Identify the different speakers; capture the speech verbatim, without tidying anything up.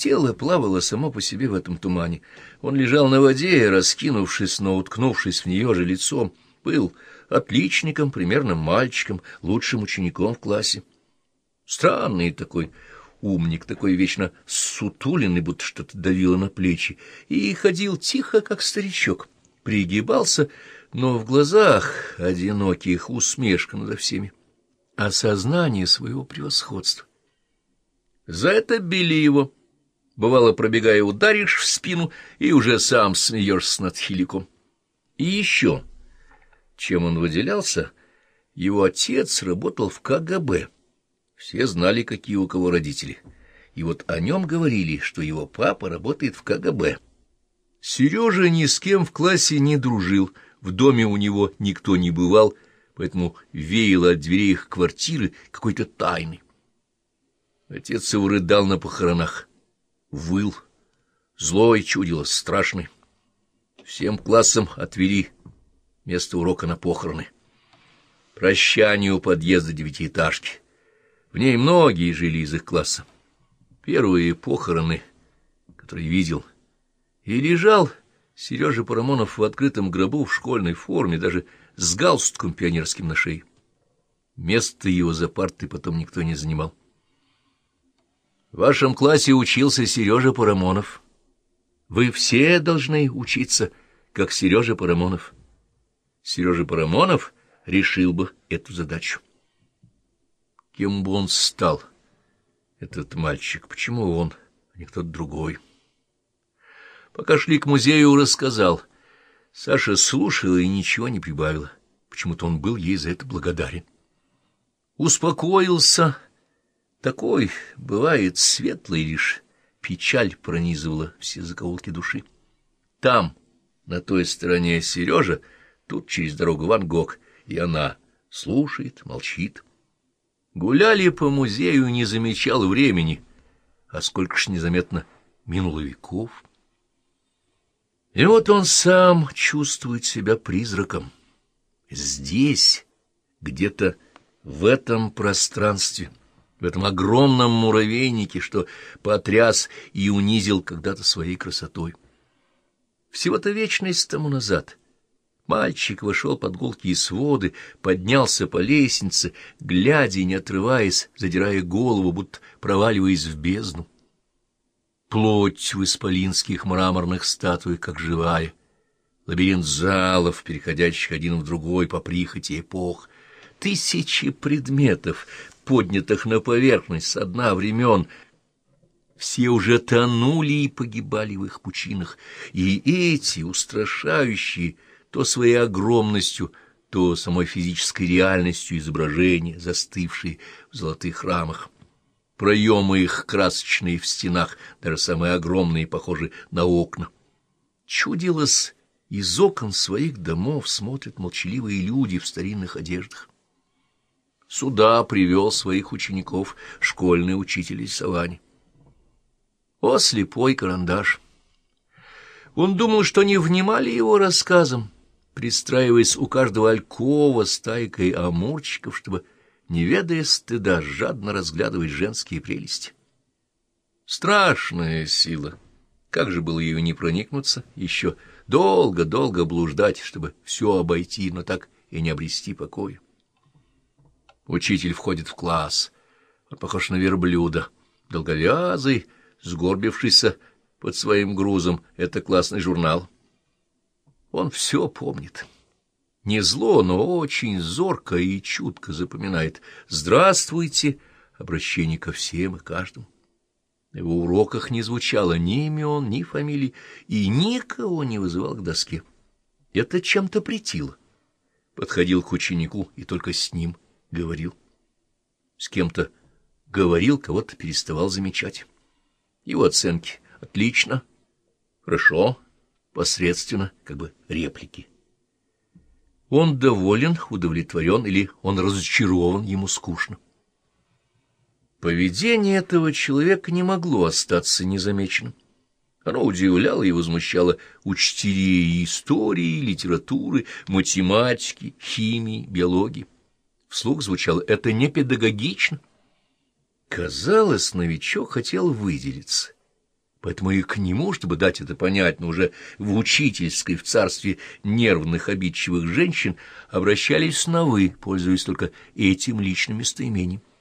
Speaker 1: Тело плавало само по себе в этом тумане. Он лежал на воде, раскинувшись, но уткнувшись в нее же лицом, был отличником, примерным мальчиком, лучшим учеником в классе. Странный такой умник, такой вечно сутуленный, будто что-то давило на плечи, и ходил тихо, как старичок, пригибался, но в глазах одиноких усмешка над всеми, осознание своего превосходства. За это били его. Бывало, пробегая, ударишь в спину, и уже сам смеешься над хиликом. И еще, чем он выделялся, его отец работал в ка гэ бэ. Все знали, какие у кого родители. И вот о нем говорили, что его папа работает в ка гэ бэ. Сережа ни с кем в классе не дружил, в доме у него никто не бывал, поэтому веяло от дверей их квартиры какой-то тайной. Отец его рыдал на похоронах, выл, злой чудилось, страшный. Всем классам отвели место урока на похороны. Прощание у подъезда девятиэтажки. В ней многие жили из их класса. Первые похороны, которые видел, и лежал Сережа Парамонов в открытом гробу в школьной форме, даже с галстуком пионерским на шее. Место его за партой потом никто не занимал. В вашем классе учился Сережа Парамонов. Вы все должны учиться, как Сережа Парамонов. Сережа Парамонов решил бы эту задачу. Кем бы он стал, этот мальчик? Почему он, а не кто-то другой? Пока шли к музею, рассказал. Саша слушала и ничего не прибавила. Почему-то он был ей за это благодарен. Успокоился. Такой, бывает, светлый лишь, печаль пронизывала все закоулки души. Там, на той стороне, Сережа, тут через дорогу Ван Гог, и она слушает, молчит. Гуляли по музею, не замечал времени, а сколько ж незаметно минуло веков. И вот он сам чувствует себя призраком. Здесь, где-то в этом пространстве, в этом огромном муравейнике, что потряс и унизил когда-то своей красотой. Всего-то вечность тому назад мальчик вошел под гулкие своды, поднялся по лестнице, глядя и не отрываясь, задирая голову, будто проваливаясь в бездну. Плоть в исполинских мраморных статуях, как живая, лабиринт залов, переходящих один в другой по прихоти эпох, тысячи предметов, поднятых на поверхность со дна времен, все уже тонули и погибали в их пучинах, и эти, устрашающие, то своей огромностью, то самой физической реальностью изображения, застывшие в золотых рамах. Проемы их красочные в стенах, даже самые огромные, похожи на окна. Чудилось, из окон своих домов смотрят молчаливые люди в старинных одеждах. Сюда привел своих учеников школьный учитель рисования. О, слепой карандаш! Он думал, что не внимали его рассказам, пристраиваясь у каждого алькова стайкой амурчиков, чтобы, не ведая стыда, жадно разглядывать женские прелести. Страшная сила! Как же было ее не проникнуться, еще долго-долго блуждать, чтобы все обойти, но так и не обрести покоя. Учитель входит в класс. Он похож на верблюда, долговязый, сгорбившийся под своим грузом. Это классный журнал. Он все помнит. Не зло, но очень зорко и чутко запоминает. «Здравствуйте!» Обращение ко всем и каждому. На его уроках не звучало ни имен, ни фамилий, и никого не вызывал к доске. Это чем-то претило. Подходил к ученику и только с ним говорил. С кем-то говорил, кого-то переставал замечать. Его оценки — отлично, хорошо, посредственно, как бы реплики. Он доволен, удовлетворен или он разочарован, ему скучно. Поведение этого человека не могло остаться незамеченным. Оно удивляло и возмущало учителей истории, литературы, математики, химии, биологии. Вслух звучало: это не педагогично. Казалось, новичок хотел выделиться, Поэтому и к нему, чтобы дать это понятно, уже в учительской, в царстве нервных, обидчивых женщин, обращались на «вы», пользуясь только этим личным местоимением.